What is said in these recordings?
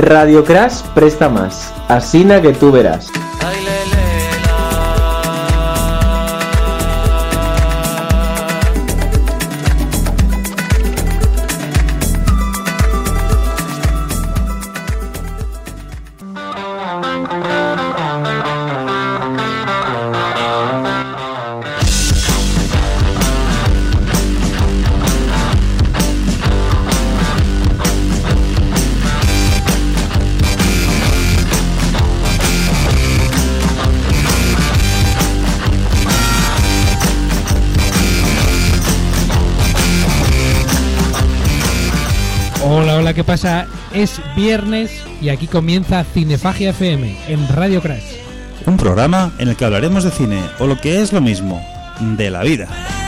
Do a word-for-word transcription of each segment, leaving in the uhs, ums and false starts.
Radio Crash presta más, asina que tú verás. Hola, ¿qué pasa? Es viernes y aquí comienza Cinefagia F M en Radio Crash. Un programa en el que hablaremos de cine, o lo que es lo mismo, de la vida.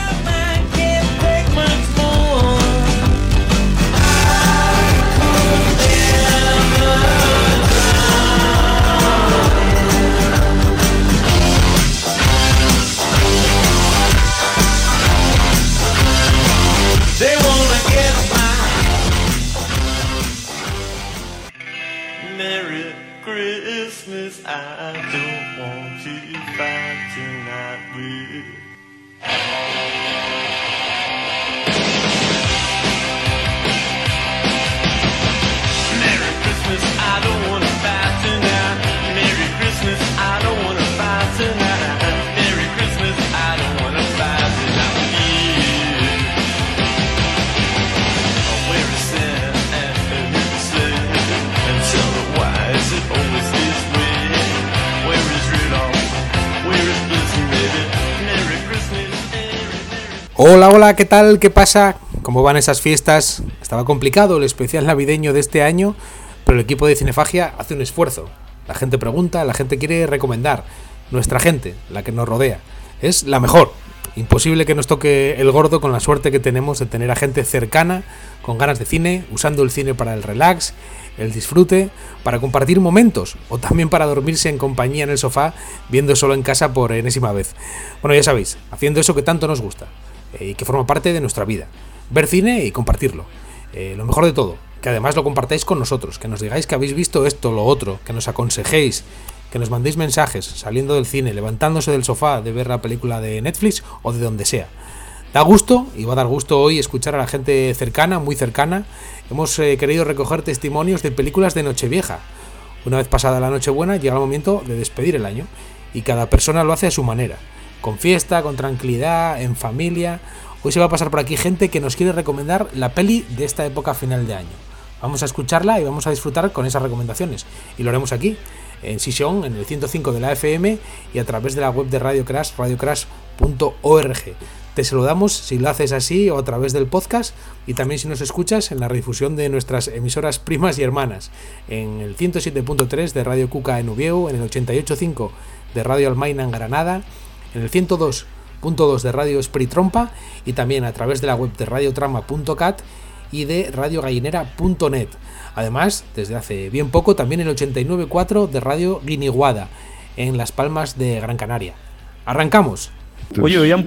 Hola, hola, ¿qué tal? ¿Qué pasa? ¿Cómo van esas fiestas? Estaba complicado el especial navideño de este año, pero el equipo de Cinefagia hace un esfuerzo. La gente pregunta, la gente quiere recomendar. Nuestra gente, la que nos rodea, es la mejor. Imposible que nos toque el gordo con la suerte que tenemos de tener a gente cercana, con ganas de cine, usando el cine para el relax, el disfrute, para compartir momentos o también para dormirse en compañía en el sofá, viendo solo en casa por enésima vez. Bueno, ya sabéis, haciendo eso que tanto nos gusta y que forma parte de nuestra vida, ver cine y compartirlo. Eh, lo mejor de todo, que además lo compartáis con nosotros, que nos digáis que habéis visto esto, lo otro, que nos aconsejéis, que nos mandéis mensajes saliendo del cine, levantándose del sofá de ver la película de Netflix o de donde sea. Da gusto, y va a dar gusto hoy escuchar a la gente cercana, muy cercana. Hemos eh, querido recoger testimonios de películas de Nochevieja. Una vez pasada la Nochebuena llega el momento de despedir el año, y cada persona lo hace a su manera, con fiesta, con tranquilidad, en familia. Hoy se va a pasar por aquí gente que nos quiere recomendar la peli de esta época final de año. Vamos a escucharla y vamos a disfrutar con esas recomendaciones. Y lo haremos aquí, en Sisión, en el ciento cinco de la F M y a través de la web de Radio Crash, radio crash punto org. Te saludamos si lo haces así o a través del podcast, y también si nos escuchas en la redifusión de nuestras emisoras primas y hermanas, en el ciento siete punto tres de Radio Cuca en Ubieu, en el ochenta y ocho punto cinco de Radio Almaina en Granada, en el ciento dos punto dos de Radio Esprit Trompa, y también a través de la web de radiotrama punto cat y de radio gallinera punto net. Además, desde hace bien poco, también el ochenta y nueve punto cuatro de Radio Guiniguada, en Las Palmas de Gran Canaria. ¡Arrancamos! Oye, hoy han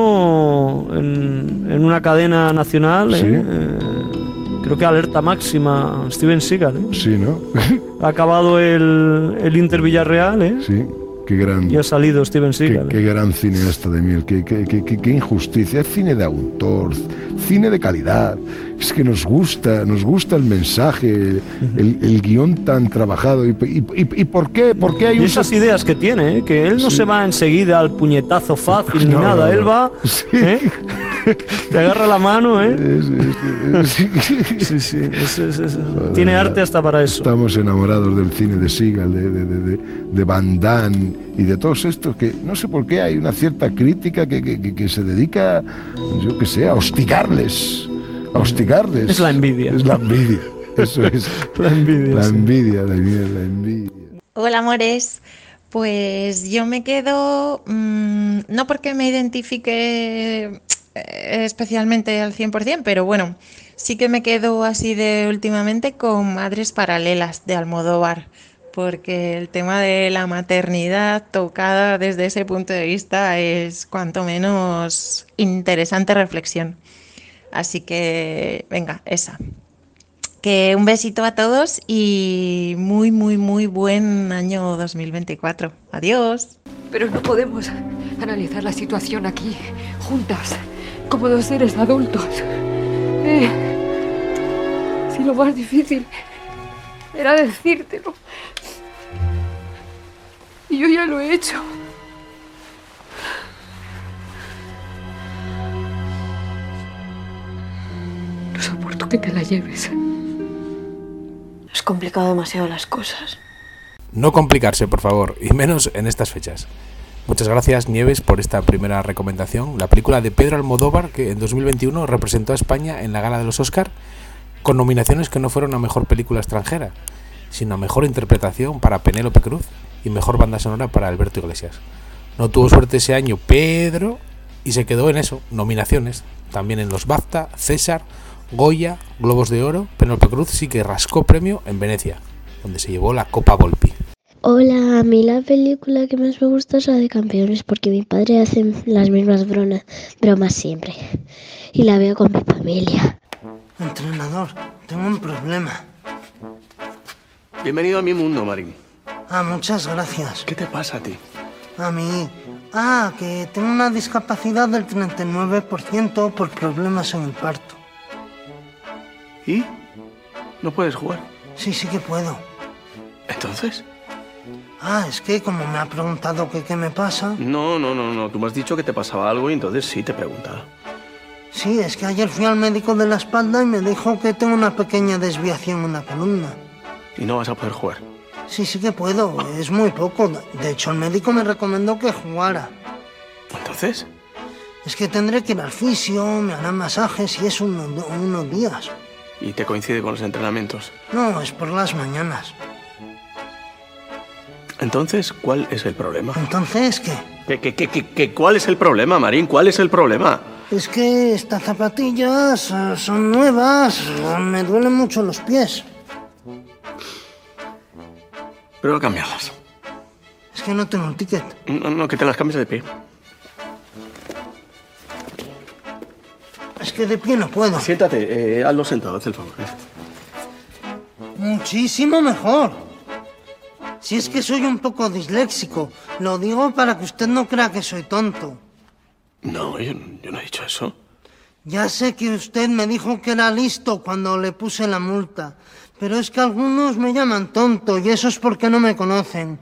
puesto en, en una cadena nacional, ¿sí? eh, eh, creo que Alerta Máxima, Steven Seagal, ¿eh? Sí, ¿no? Ha acabado el, el Inter Villarreal, ¿eh? Sí. Qué gran, y ha salido Steven Seagal. Qué, qué gran cineasta de Miel, qué, qué, qué, qué, qué injusticia. Es cine de autor, cine de calidad. Es que nos gusta, nos gusta el mensaje, el, el guión tan trabajado. ¿Y, y, y, y por qué? ¿Por qué hay y un... esas ideas que tiene, ¿eh? Que él no sí. se va enseguida al puñetazo fácil no, ni nada. No, no. Él va, sí. ¿eh? Te agarra la mano, ¿eh? Sí, sí, sí. Es, es, es. Joder, tiene arte hasta para eso. Estamos enamorados del cine de Seagal, de, de, de, de, de Van Damme y de todos estos que no sé por qué hay una cierta crítica que, que, que, que se dedica, yo que sé, a hostigarles. A hostigarles. Es la envidia. Es la envidia. Eso es. La envidia. La sí. envidia, la envidia, la envidia. Hola, amores. Pues yo me quedo, mmm, no porque me identifique especialmente al cien por ciento, pero bueno, sí que me quedo así de últimamente con Madres Paralelas de Almodóvar, porque el tema de la maternidad tocada desde ese punto de vista es cuanto menos interesante reflexión. Así que, venga, esa. Que un besito a todos y muy, muy, muy buen año dos mil veinticuatro. Adiós. Pero no podemos analizar la situación aquí, juntas, como dos seres adultos. Eh, si lo más difícil era decírtelo. Y yo ya lo he hecho. No soporto que te la lleves. Has complicado demasiado las cosas. No complicarse, por favor, y menos en estas fechas. Muchas gracias, Nieves, por esta primera recomendación. La película de Pedro Almodóvar, que en dos mil veintiuno representó a España en la gala de los Oscar, con nominaciones que no fueron a Mejor Película Extranjera, sino a Mejor Interpretación para Penélope Cruz y Mejor Banda Sonora para Alberto Iglesias. No tuvo suerte ese año Pedro y se quedó en eso, nominaciones, también en los BAFTA, César, Goya, Globos de Oro. Penélope Cruz sí que rascó premio en Venecia, donde se llevó la Copa Volpi. Hola, a mí la película que más me gusta es la de Campeones, porque mi padre hace las mismas bromas, bromas siempre, y la veo con mi familia. Entrenador, tengo un problema. Bienvenido a mi mundo, Marín. Ah, muchas gracias. ¿Qué te pasa a ti? A mí... Ah, que tengo una discapacidad del treinta y nueve por ciento por problemas en el parto. ¿Y? ¿No puedes jugar? Sí, sí que puedo. ¿Entonces? Ah, es que como me ha preguntado que qué me pasa... No, no, no, no. Tú me has dicho que te pasaba algo y entonces sí te he preguntado. Sí, es que ayer fui al médico de la espalda y me dijo que tengo una pequeña desviación en la columna. ¿Y no vas a poder jugar? Sí, sí que puedo. Es muy poco. De hecho, el médico me recomendó que jugara. ¿Entonces? Es que tendré que ir al fisio, me harán masajes y es uno, unos días. ¿Y te coincide con los entrenamientos? No, es por las mañanas. Entonces, ¿cuál es el problema? ¿Entonces qué? ¿Qué, qué, qué, qué, qué cuál es el problema, Marín? ¿Cuál es el problema? Es que estas zapatillas uh, son nuevas, uh, me duelen mucho los pies. Pero a cambiarlas. Es que no tengo un ticket. No, no, que te las cambies de pie. Es que de pie no puedo. Siéntate, eh, hazlo sentado, haz el favor. Muchísimo mejor. Si es que soy un poco disléxico, lo digo para que usted no crea que soy tonto. No, yo, yo no he dicho eso. Ya sé que usted me dijo que era listo cuando le puse la multa, pero es que algunos me llaman tonto y eso es porque no me conocen.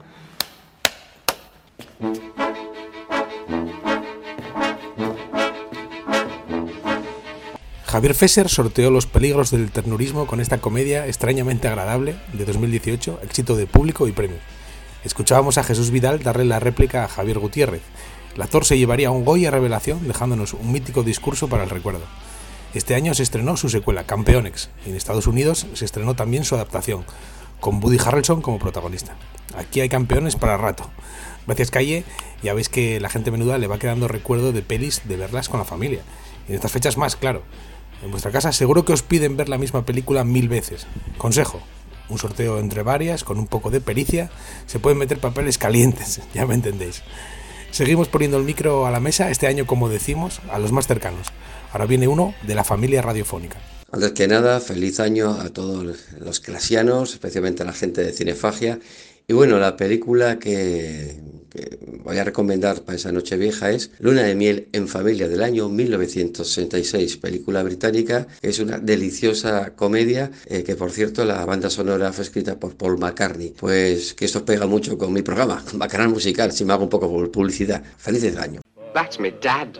Javier Fesser sorteó los peligros del ternurismo con esta comedia extrañamente agradable de dos mil dieciocho, éxito de público y premios. Escuchábamos a Jesús Vidal darle la réplica a Javier Gutiérrez. El actor se llevaría un Goya revelación, dejándonos un mítico discurso para el recuerdo. Este año se estrenó su secuela, Campeones, y en Estados Unidos se estrenó también su adaptación, con Woody Harrelson como protagonista. Aquí hay campeones para rato. Gracias, Calle. Ya veis que la gente menuda le va quedando recuerdo de pelis de verlas con la familia. Y en estas fechas más, claro. En vuestra casa seguro que os piden ver la misma película mil veces. Consejo, un sorteo entre varias, con un poco de pericia, se pueden meter papeles calientes, ya me entendéis. Seguimos poniendo el micro a la mesa, este año, como decimos, a los más cercanos. Ahora viene uno de la familia radiofónica. Antes que nada, feliz año a todos los clasianos, especialmente a la gente de Cinefagia. Y bueno, la película que, que voy a recomendar para esa noche vieja es Luna de miel en familia, del año mil novecientos sesenta y seis, película británica, que es una deliciosa comedia, eh, que por cierto la banda sonora fue escrita por Paul McCartney. Pues que esto pega mucho con mi programa, Bacanal Musical, si me hago un poco por publicidad. Felices año. That's me dad.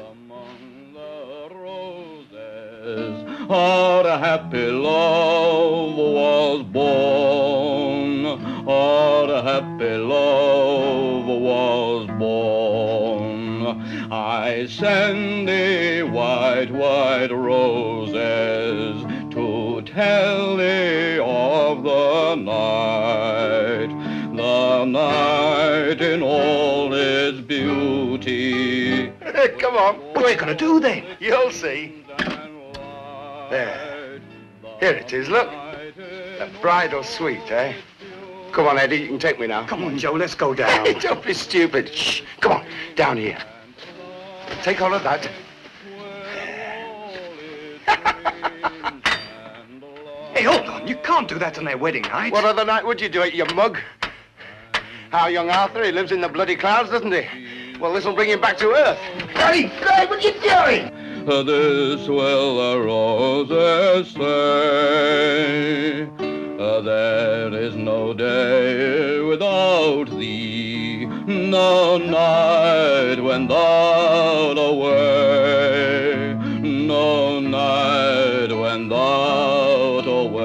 Our happy love was born. Our happy love was born. I send thee white, white roses to tell thee of the night. The night in all its beauty. Come on, what are you going to do then? You'll see. There. Here it is, look. A bridal suite, eh? Come on, Eddie, you can take me now. Come on, Joe, let's go down. Don't be stupid. Shh. Come on, down here. Take all of that. Hey, hold on. You, can't do that on their wedding night. What other night would you do it, you mug? Our young Arthur, he lives in the bloody clouds, doesn't he? Well, this'll bring him back to earth. Hey, Clay, what are you doing? This will the roses say. Uh, there is no day without thee, no night when thou'rt away, no night when thou'rt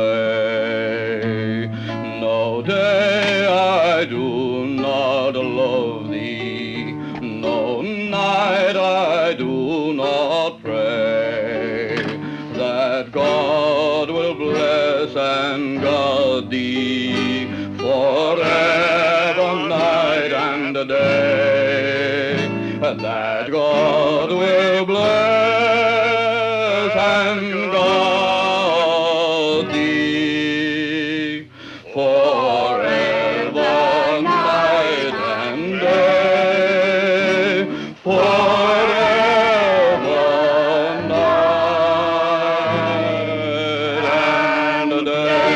away, no day I do not love thee, no night I do not pray, that God will bless and guard thee forever, night and day, that God will bless and guard thee forever, night and day, forever, night and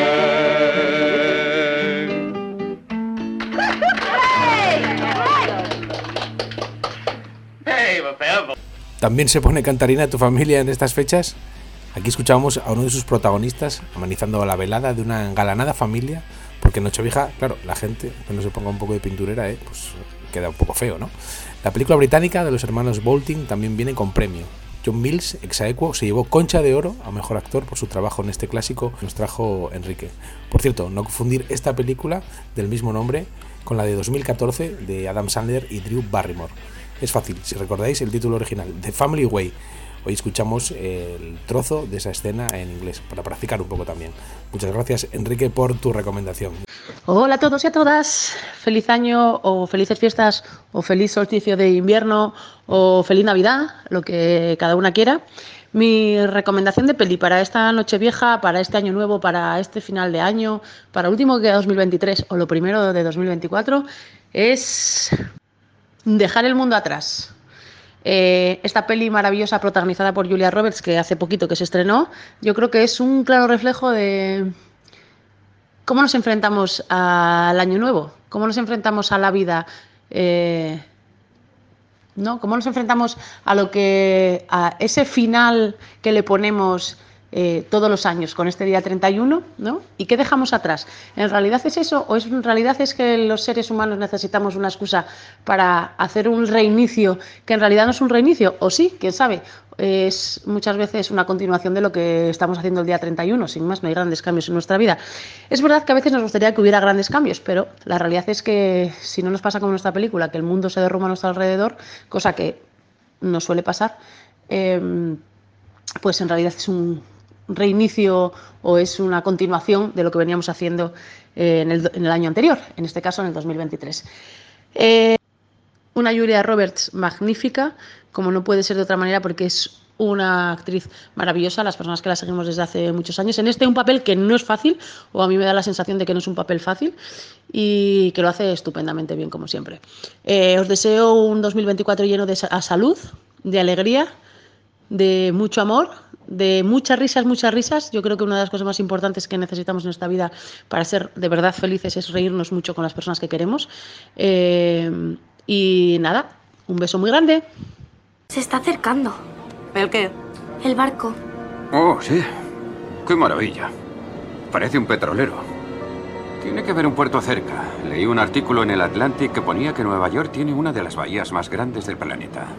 ¿También se pone cantarina tu familia en estas fechas? Aquí escuchamos a uno de sus protagonistas amenizando la velada de una engalanada familia, porque en Nochevieja, claro, la gente que no se ponga un poco de pinturera, eh, pues queda un poco feo, ¿no? La película británica de los hermanos Bolting también viene con premio. John Mills, ex aequo, se llevó Concha de Oro a Mejor Actor por su trabajo en este clásico que nos trajo Enrique. Por cierto, no confundir esta película del mismo nombre con la de dos mil catorce de Adam Sandler y Drew Barrymore. Es fácil, si recordáis el título original, The Family Way. Hoy escuchamos el trozo de esa escena en inglés, para practicar un poco también. Muchas gracias, Enrique, por tu recomendación. Hola a todos y a todas. Feliz año o felices fiestas o feliz solsticio de invierno o feliz Navidad, lo que cada una quiera. Mi recomendación de peli para esta Nochevieja, para este año nuevo, para este final de año, para último que dos mil veintitrés o lo primero de dos mil veinticuatro es Dejar el mundo atrás. Eh, esta peli maravillosa protagonizada por Julia Roberts, que hace poquito que se estrenó, yo creo que es un claro reflejo de cómo nos enfrentamos al año nuevo, cómo nos enfrentamos a la vida, eh, ¿no? Cómo nos enfrentamos a lo que a ese final que le ponemos eh, todos los años con este día treinta y uno, ¿no? ¿Y qué dejamos atrás? ¿En realidad es eso o es, en realidad es que los seres humanos necesitamos una excusa para hacer un reinicio que en realidad no es un reinicio? O sí, quién sabe, es muchas veces una continuación de lo que estamos haciendo el día treinta y uno, sin más, no hay grandes cambios en nuestra vida. Es verdad que a veces nos gustaría que hubiera grandes cambios, pero la realidad es que si no nos pasa como en nuestra película, que el mundo se derrumba a nuestro alrededor, cosa que nos suele pasar, eh, pues en realidad es un reinicio o es una continuación de lo que veníamos haciendo eh, en, el, en el año anterior, en este caso en el dos mil veintitrés. Eh, una Julia Roberts magnífica, como no puede ser de otra manera, porque es una actriz maravillosa, las personas que la seguimos desde hace muchos años, en este un papel que no es fácil, o a mí me da la sensación de que no es un papel fácil, y que lo hace estupendamente bien, como siempre. Eh, os deseo un dos mil veinticuatro lleno de salud, de alegría, de mucho amor, de muchas risas, muchas risas. Yo creo que una de las cosas más importantes que necesitamos en esta vida para ser de verdad felices es reírnos mucho con las personas que queremos. Eh, y nada, un beso muy grande. Se está acercando. ¿El qué? El barco. Oh, sí. Qué maravilla. Parece un petrolero. Tiene que haber un puerto cerca. Leí un artículo en el Atlantic que ponía que Nueva York tiene una de las bahías más grandes del planeta.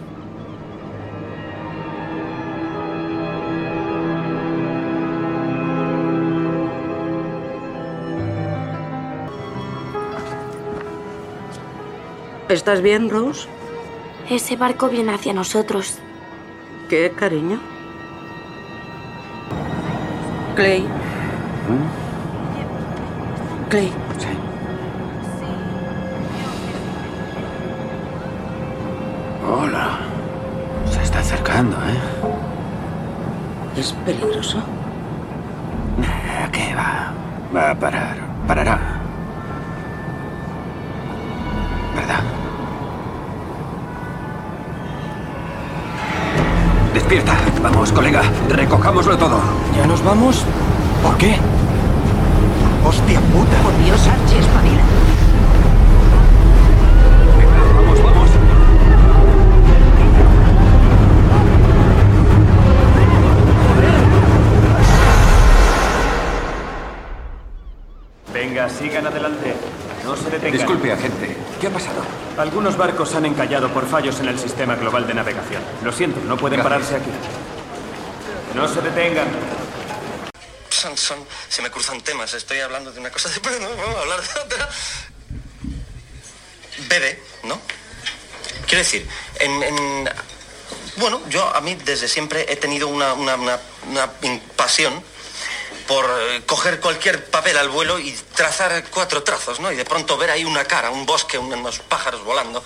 ¿Estás bien, Rose? Ese barco viene hacia nosotros. ¿Qué, cariño? Clay. ¿Mm? Clay. Sí. Hola. Se está acercando, ¿eh? ¿Es peligroso? Nah, ¿qué va? Va a parar. Parará. ¿Verdad? Despierta. Vamos, colega. Recojámoslo todo. ¿Ya nos vamos? ¿Por qué? Hostia puta. Por Dios, Archie, espabila. Vamos, vamos. Venga, sigan adelante. No se detengan. Disculpe, agente. ¿Qué ha pasado? Algunos barcos han encallado por fallos en el sistema global de navegación. Lo siento, no pueden Gracias. pararse aquí. No se detengan. Son, son, se me cruzan temas. Estoy hablando de una cosa, pero no vamos a hablar de otra. Bebe, ¿no? Quiero decir, en, en... Bueno, yo a mí desde siempre he tenido una, una, una, una pasión por eh, coger cualquier papel al vuelo y trazar cuatro trazos, ¿no? Y de pronto ver ahí una cara, un bosque, unos pájaros volando.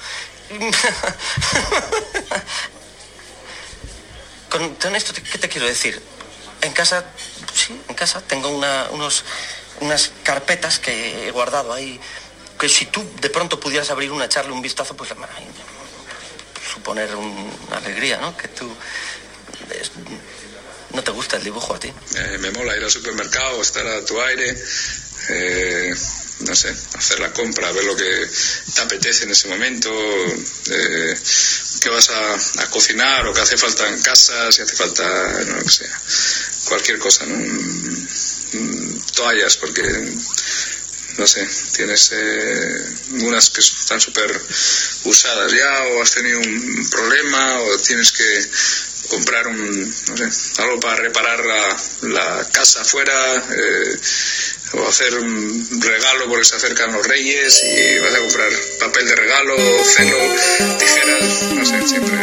Con, con esto, ¿qué te quiero decir? En casa, sí, en casa tengo una, unos, unas carpetas que he guardado ahí, que si tú de pronto pudieras abrir una, echarle un vistazo, pues ay, suponer una alegría, ¿no? Que tú... Es, ¿no te gusta el dibujo a ti? Eh, me mola ir al supermercado, estar a tu aire, eh, no sé, hacer la compra, ver lo que te apetece en ese momento, eh, qué vas a, a cocinar o qué hace falta en casa, si hace falta, no lo que sea, cualquier cosa, ¿no? Toallas, porque, no sé, tienes eh, unas que están súper usadas ya, o has tenido un problema, o tienes que comprar un, no sé, algo para reparar la, la casa afuera, eh, o hacer un regalo porque se acercan los reyes y vas a comprar papel de regalo, celo, tijeras, no sé, siempre.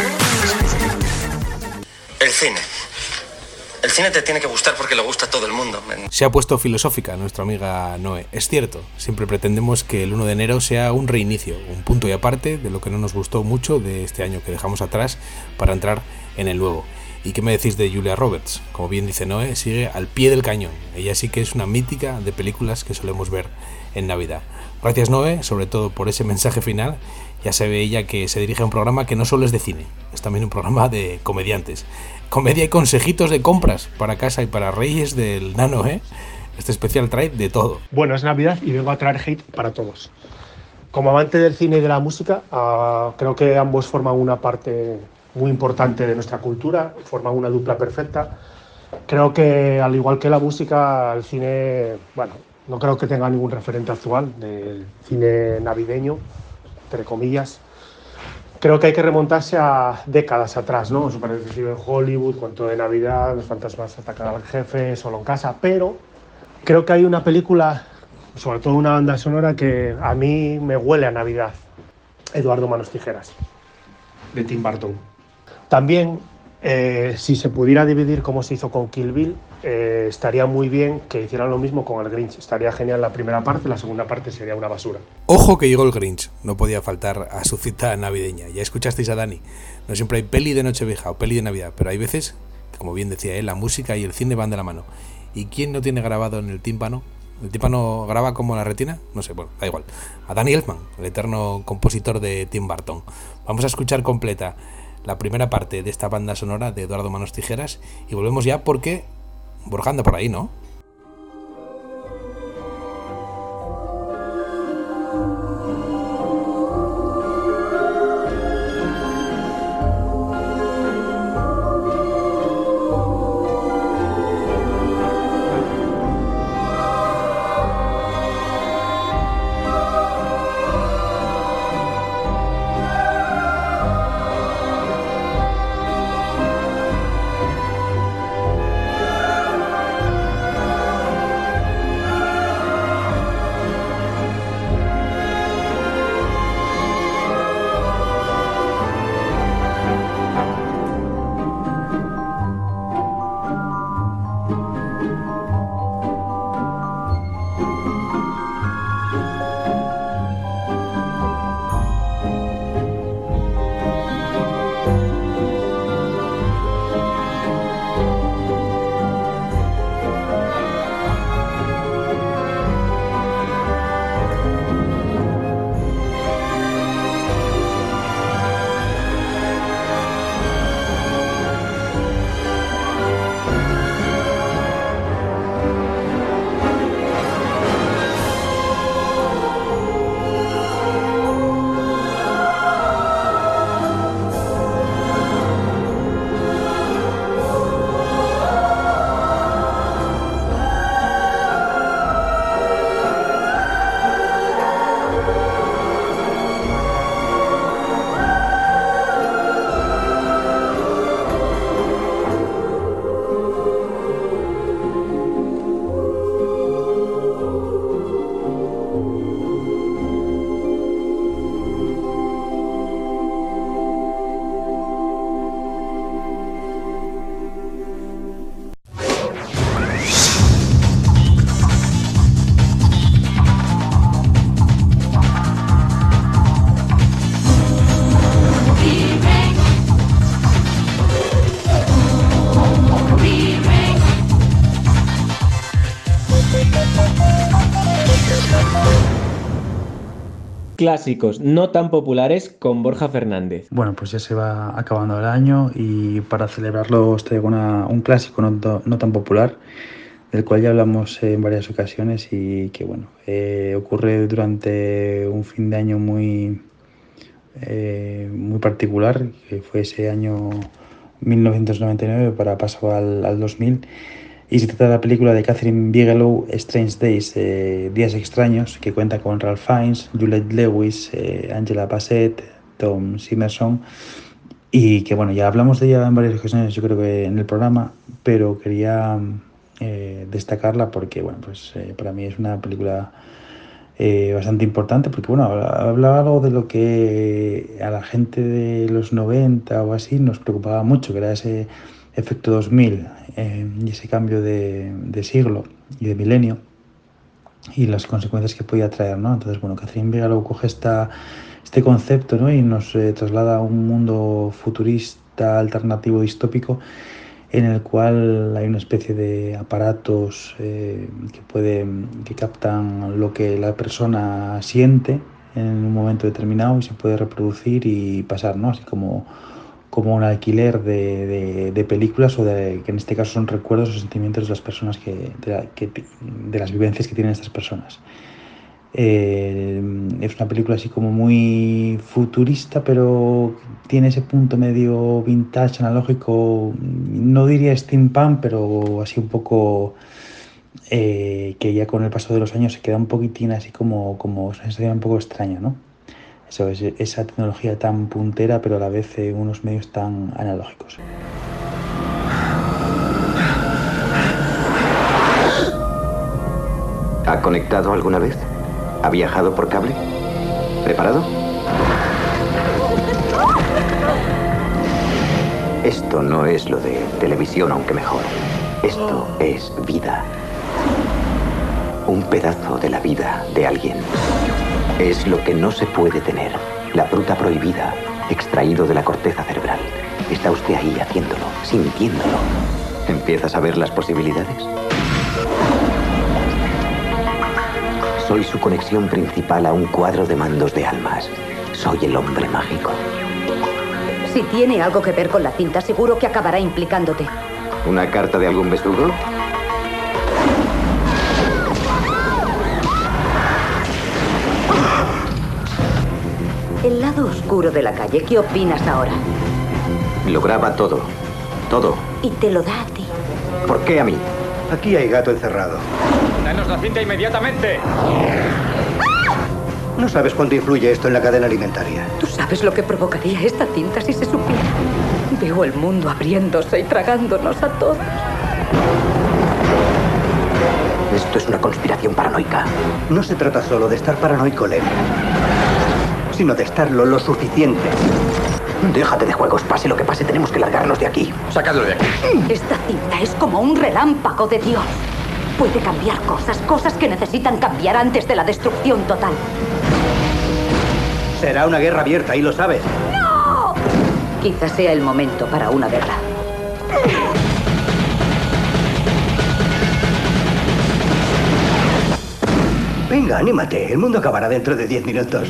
El cine. El cine te tiene que gustar porque le gusta a todo el mundo. Se ha puesto filosófica nuestra amiga Noé. Es cierto, siempre pretendemos que el uno de enero sea un reinicio, un punto y aparte de lo que no nos gustó mucho de este año que dejamos atrás para entrar en el nuevo. ¿Y qué me decís de Julia Roberts? Como bien dice Noé, sigue al pie del cañón. Ella sí que es una mítica de películas que solemos ver en Navidad. Gracias, Noé, sobre todo por ese mensaje final. Ya sabe ella que se dirige a un programa que no solo es de cine, es también un programa de comediantes. Comedia y consejitos de compras para casa y para Reyes del Nano, ¿eh? Este especial trae de todo. Bueno, es Navidad y vengo a traer hate para todos. Como amante del cine y de la música, uh, creo que ambos forman una parte muy importante de nuestra cultura, forman una dupla perfecta. Creo que, al igual que la música, el cine, bueno, no creo que tenga ningún referente actual del cine navideño, entre comillas. Creo que hay que remontarse a décadas atrás, ¿no? Super Detective en Hollywood, Cuento de Navidad, Los fantasmas atacan al jefe, Solo en casa, pero creo que hay una película, sobre todo una banda sonora, que a mí me huele a Navidad. Eduardo Manos Tijeras, de Tim Burton. También, eh, si se pudiera dividir como se hizo con Kill Bill, eh, estaría muy bien que hicieran lo mismo con el Grinch. Estaría genial la primera parte, la segunda parte sería una basura. Ojo que llegó el Grinch, no podía faltar a su cita navideña. Ya escuchasteis a Dani, no siempre hay peli de Nochevieja o peli de Navidad, pero hay veces, como bien decía él, la música y el cine van de la mano. ¿Y quién no tiene grabado en el tímpano? ¿El tímpano graba como la retina? No sé, bueno, da igual. A Danny Elfman, el eterno compositor de Tim Burton. Vamos a escuchar completa la primera parte de esta banda sonora de Eduardo Manos Tijeras y volvemos ya porque Borja anda por ahí, ¿no? Clásicos no tan populares con Borja Fernández. Bueno, pues ya se va acabando el año y para celebrarlo os traigo una, un clásico no, to- no tan popular, del cual ya hablamos en varias ocasiones y que bueno, eh, ocurre durante un fin de año muy, eh, muy particular, que fue ese año mil novecientos noventa y nueve para pasar al, al dos mil. Y se trata de la película de Catherine Bigelow, Strange Days, eh, Días Extraños, que cuenta con Ralph Fiennes, Juliette Lewis, eh, Angela Bassett, Tom Simerson, y que bueno, ya hablamos de ella en varias ocasiones, yo creo que en el programa, pero quería eh, destacarla porque bueno, pues eh, para mí es una película eh, bastante importante, porque bueno, hablaba algo de lo que a la gente de los noventa o así nos preocupaba mucho, que era ese efecto dos mil eh, y ese cambio de, de siglo y de milenio y las consecuencias que podía traer, ¿no? Entonces, bueno, Catherine Bigelow coge esta, este concepto, ¿no? Y nos eh, traslada a un mundo futurista, alternativo, distópico, en el cual hay una especie de aparatos eh, que, puede, que captan lo que la persona siente en un momento determinado y se puede reproducir y pasar, ¿no? Así como como un alquiler de, de, de películas o de, que en este caso son recuerdos o sentimientos de las personas que de, la, que, de las vivencias que tienen estas personas. Eh, es una película así como muy futurista, pero tiene ese punto medio vintage, analógico, no diría steampunk, pero así un poco eh, que ya con el paso de los años se queda un poquitín así como, como una sensación un poco extraña, ¿no? Eso es, esa tecnología tan puntera, pero a la vez en unos medios tan analógicos. ¿Ha conectado alguna vez? ¿Ha viajado por cable? ¿Preparado? Esto no es lo de televisión, aunque mejor. Esto es vida. Un pedazo de la vida de alguien. Es lo que no se puede tener. La fruta prohibida, extraído de la corteza cerebral. Está usted ahí haciéndolo, sintiéndolo. ¿Empiezas a ver las posibilidades? Soy su conexión principal a un cuadro de mandos de almas. Soy el hombre mágico. Si tiene algo que ver con la cinta, seguro que acabará implicándote. ¿Una carta de algún besugo? El lado oscuro de la calle, ¿qué opinas ahora? Lo graba todo. Todo. Y te lo da a ti. ¿Por qué a mí? Aquí hay gato encerrado. ¡Danos la cinta inmediatamente! No sabes cuánto influye esto en la cadena alimentaria. ¿Tú sabes lo que provocaría esta cinta si se supiera? Veo el mundo abriéndose y tragándonos a todos. Esto es una conspiración paranoica. No se trata solo de estar paranoico, Len, sino de estarlo lo suficiente. Déjate de juegos, pase lo que pase, tenemos que largarnos de aquí. Sacadlo de aquí. Esta cinta es como un relámpago de Dios. Puede cambiar cosas, cosas que necesitan cambiar antes de la destrucción total. Será una guerra abierta, y lo sabes. ¡No! Quizás sea el momento para una guerra. Venga, anímate. El mundo acabará dentro de diez minutos.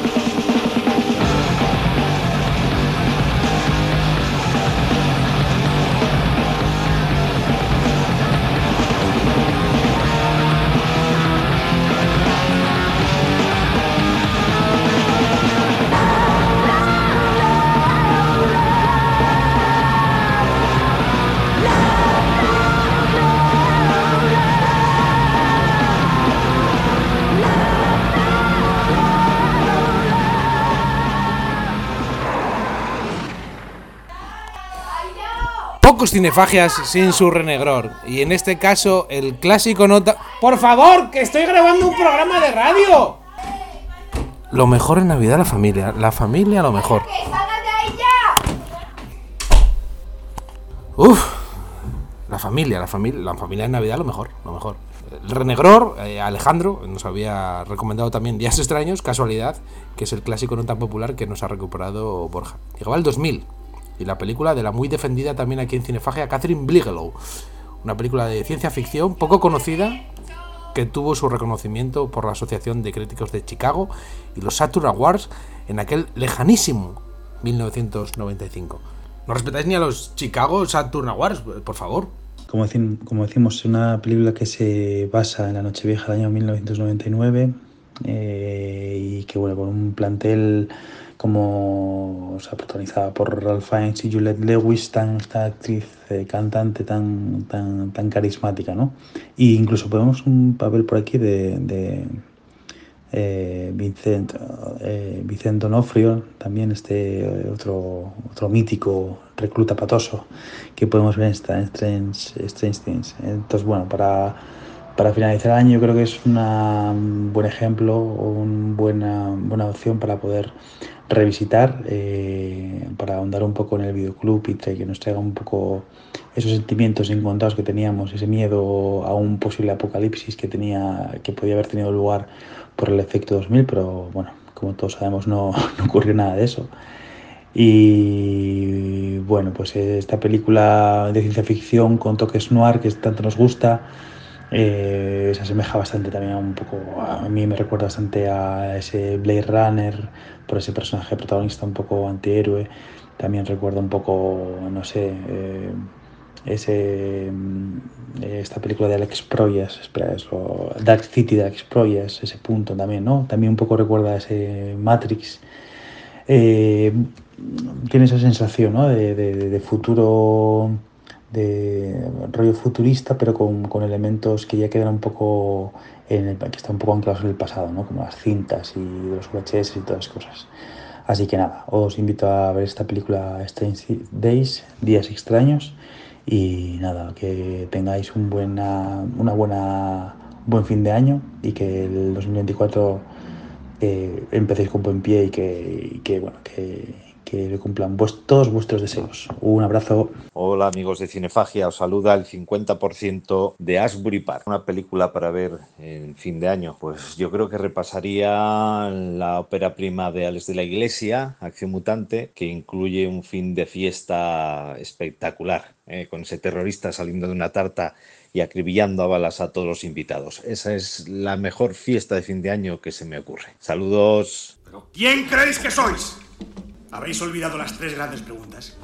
Pocos cinefagias sin su renegror. Y en este caso, el clásico nota... ¡Por favor! ¡Que estoy grabando un programa de radio! Lo mejor en Navidad, la familia. La familia, lo mejor. Uf. La familia, la familia, la familia en Navidad, lo mejor, lo mejor. El renegror, eh, Alejandro, nos había recomendado también Días Extraños, casualidad, que es el clásico no tan popular que nos ha recuperado Borja. Llegaba el dos mil. Y la película de la muy defendida también aquí en Cinefagia, Catherine Bigelow. Una película de ciencia ficción poco conocida, que tuvo su reconocimiento por la Asociación de Críticos de Chicago y los Saturn Awards en aquel lejanísimo mil novecientos noventa y cinco. ¿No respetáis ni a los Chicago Saturn Awards, por favor? Como, decim, como decimos, es una película que se basa en la Nochevieja del año mil novecientos noventa y nueve eh, y que, bueno, con un plantel como, o sea, protagonizada por Ralph Fiennes y Juliette Lewis, tan, esta actriz eh, cantante tan, tan, tan carismática, ¿no? Y incluso podemos un papel por aquí de, de eh, Vincent, eh, Vincent D'Onofrio, también este eh, otro, otro mítico recluta patoso que podemos ver en esta en Strange, Strange Things. Entonces, bueno, para, para finalizar el año yo creo que es una, un buen ejemplo o una buena, buena opción para poder revisitar, eh, para ahondar un poco en el videoclub y que nos traiga un poco esos sentimientos encontrados que teníamos, ese miedo a un posible apocalipsis que tenía, que podía haber tenido lugar por el efecto dos mil, pero bueno, como todos sabemos no, no ocurrió nada de eso. Y bueno, pues esta película de ciencia ficción con toques noir que tanto nos gusta, Eh, se asemeja bastante también a un poco, a mí me recuerda bastante a ese Blade Runner, por ese personaje protagonista un poco antihéroe. También recuerda un poco, no sé, eh, ese eh, esta película de Alex Proyas, espera, es lo, Dark City de Alex Proyas, ese punto también, ¿no? También un poco recuerda a ese Matrix. Eh, tiene esa sensación, ¿no? de, de, de futuro, de rollo futurista, pero con, con elementos que ya quedan un poco en el, que están un poco anclados en el pasado, ¿no? Como las cintas y los V H S y todas las cosas. Así que nada, os invito a ver esta película Strange Days, Días Extraños, y nada, que tengáis un buena, una buena, un buen fin de año y que el dos mil veinticuatro eh, empecéis con buen pie y que, y que bueno, que que le cumplan vuest- todos vuestros deseos. Un abrazo. Hola amigos de Cinefagia, os saluda el cincuenta por ciento de Asbury Park, una película para ver en fin de año. Pues yo creo que repasaría la ópera prima de Alex de la Iglesia, Acción Mutante, que incluye un fin de fiesta espectacular, eh, con ese terrorista saliendo de una tarta y acribillando a balas a todos los invitados. Esa es la mejor fiesta de fin de año que se me ocurre. Saludos. ¿Pero quién creéis que sois? Habréis olvidado las tres grandes preguntas.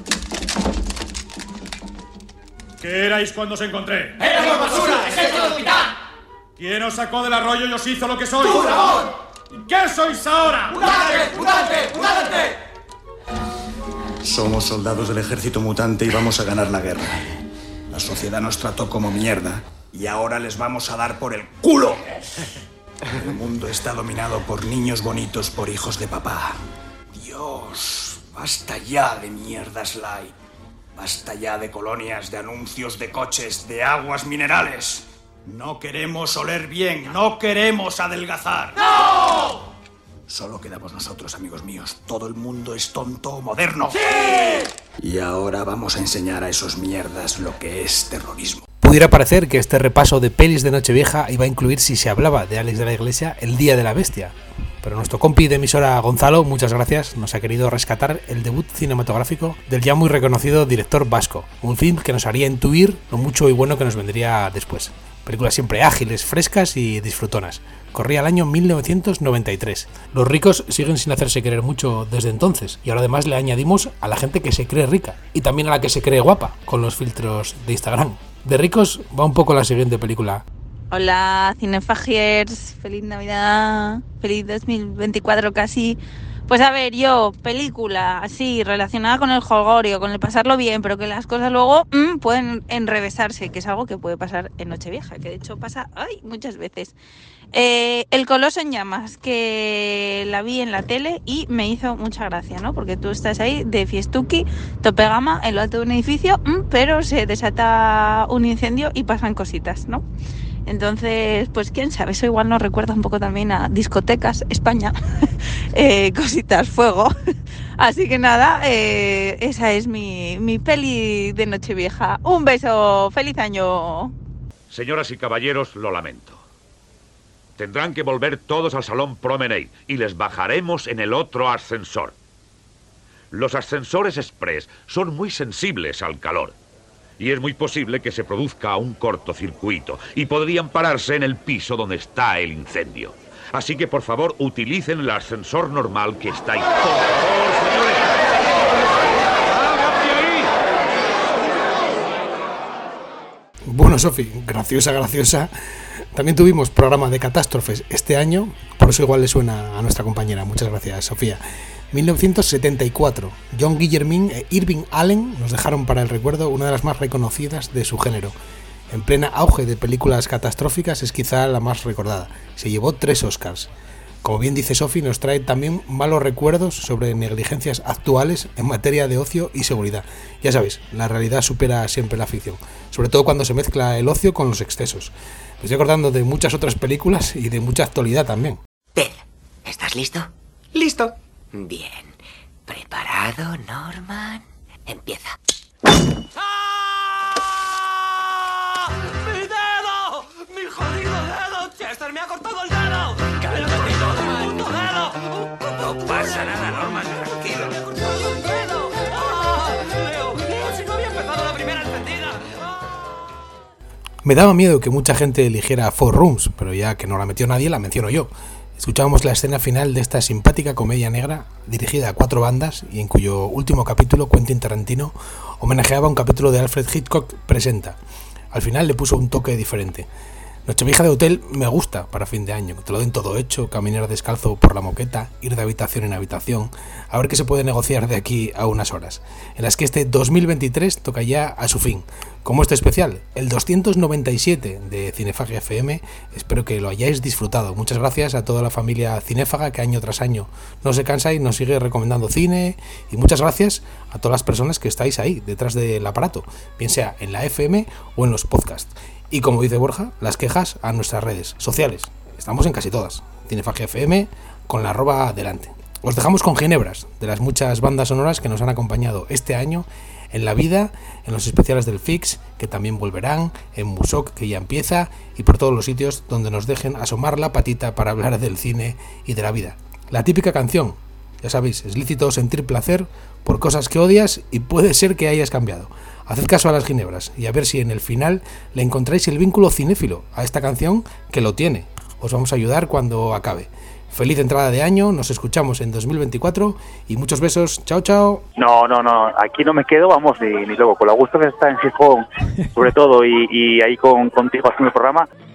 ¿Qué erais cuando os encontré? ¡Éramos basura! ¡Exército del hospital! ¿Quién os sacó del arroyo y os hizo lo que sois? ¡Tú, Ramón! ¿Y qué sois ahora? ¡Mutante! ¡Mutante! ¡Mutante! Somos soldados del ejército mutante y vamos a ganar la guerra. La sociedad nos trató como mierda y ahora les vamos a dar por el culo. El mundo está dominado por niños bonitos, por hijos de papá. Dios, basta ya de mierdas light. Basta ya de colonias, de anuncios de coches, de aguas minerales. No queremos oler bien, no queremos adelgazar. ¡No! Solo quedamos nosotros, amigos míos. Todo el mundo es tonto o moderno. ¡Sí! Y ahora vamos a enseñar a esos mierdas lo que es terrorismo. Pudiera parecer que este repaso de pelis de Nochevieja iba a incluir, si se hablaba de Alex de la Iglesia, El Día de la Bestia. Pero nuestro compi de emisora Gonzalo, muchas gracias, nos ha querido rescatar el debut cinematográfico del ya muy reconocido director vasco. Un film que nos haría intuir lo mucho y bueno que nos vendría después. Películas siempre ágiles, frescas y disfrutonas. Corría el año mil novecientos noventa y tres. Los ricos siguen sin hacerse querer mucho desde entonces. Y ahora además le añadimos a la gente que se cree rica. Y también a la que se cree guapa, con los filtros de Instagram. De ricos va un poco la siguiente película. Hola, Cinefagiers, feliz Navidad, feliz dos mil veinticuatro casi. Pues a ver, yo, película así, relacionada con el jolgorio, con el pasarlo bien, pero que las cosas luego mmm, pueden enrevesarse, que es algo que puede pasar en Nochevieja, que de hecho pasa ay, muchas veces. Eh, el Coloso en Llamas, que la vi en la tele y me hizo mucha gracia, ¿no? Porque tú estás ahí de fiestuki, tope gama, en lo alto de un edificio, mmm, pero se desata un incendio y pasan cositas, ¿no? Entonces, pues quién sabe, eso igual nos recuerda un poco también a discotecas, España, eh, cositas, fuego. Así que nada, eh, esa es mi, mi peli de Nochevieja. Un beso, feliz año. Señoras y caballeros, lo lamento. Tendrán que volver todos al salón Promenade y les bajaremos en el otro ascensor. Los ascensores express son muy sensibles al calor. y es muy posible que se produzca un cortocircuito y podrían pararse en el piso donde está el incendio. Así que, por favor, utilicen el ascensor normal que está ahí. ¡Por favor, señores! Bueno, Sofi, graciosa, graciosa. También tuvimos programa de catástrofes este año, por eso igual le suena a nuestra compañera. Muchas gracias, Sofía. mil novecientos setenta y cuatro. John Guillermin e Irving Allen nos dejaron para el recuerdo una de las más reconocidas de su género. En plena auge de películas catastróficas es quizá la más recordada. Se llevó tres Oscars. Como bien dice Sophie, nos trae también malos recuerdos sobre negligencias actuales en materia de ocio y seguridad. Ya sabéis, la realidad supera siempre la ficción, sobre todo cuando se mezcla el ocio con los excesos. Me estoy acordando de muchas otras películas y de mucha actualidad también. Ted, ¿estás listo? Listo. Bien. ¿Preparado, Norman? Empieza. ¡Mi dedo! ¡Mi jodido dedo! ¡Chester me ha cortado el dedo! ¡Que me lo he cortado el puto dedo! No pasa nada, Norman, tranquilo. ¡Me ha cortado el dedo! ¡Ah! Leo, Leo, si no había empezado la primera encendida. Me daba miedo que mucha gente eligiera Four Rooms, pero ya que no la metió nadie, la menciono yo. Escuchábamos la escena final de esta simpática comedia negra dirigida a cuatro bandas y en cuyo último capítulo Quentin Tarantino homenajeaba un capítulo de Alfred Hitchcock Presenta. Al final le puso un toque diferente. Nochevieja de hotel me gusta para fin de año, que te lo den todo hecho, caminar descalzo por la moqueta, ir de habitación en habitación, a ver qué se puede negociar de aquí a unas horas, en las que este dos mil veintitrés toca ya a su fin. Como este especial, el doscientos noventa y siete de Cinefagia F M, espero que lo hayáis disfrutado. Muchas gracias a toda la familia cinéfaga que año tras año no se cansa y nos sigue recomendando cine, y muchas gracias a todas las personas que estáis ahí, detrás del aparato, bien sea en la F M o en los podcasts. Y como dice Borja, las quejas a nuestras redes sociales. Estamos en casi todas. Cinefagia F M con la arroba delante. Os dejamos con Ginebras, de las muchas bandas sonoras que nos han acompañado este año en la vida, en los especiales del Fix, que también volverán, en Musok, que ya empieza, y por todos los sitios donde nos dejen asomar la patita para hablar del cine y de la vida. La típica canción, ya sabéis, es lícito sentir placer por cosas que odias y puede ser que hayas cambiado. Haced caso a las ginebras y a ver si en el final le encontráis el vínculo cinéfilo a esta canción, que lo tiene. Os vamos a ayudar cuando acabe. Feliz entrada de año, nos escuchamos en dos mil veinticuatro y muchos besos. Chao, chao. No, no, no, aquí no me quedo, vamos, ni, ni luego. Con la gusto de estar en Gijón, sobre todo, y, y ahí con, contigo haciendo el programa.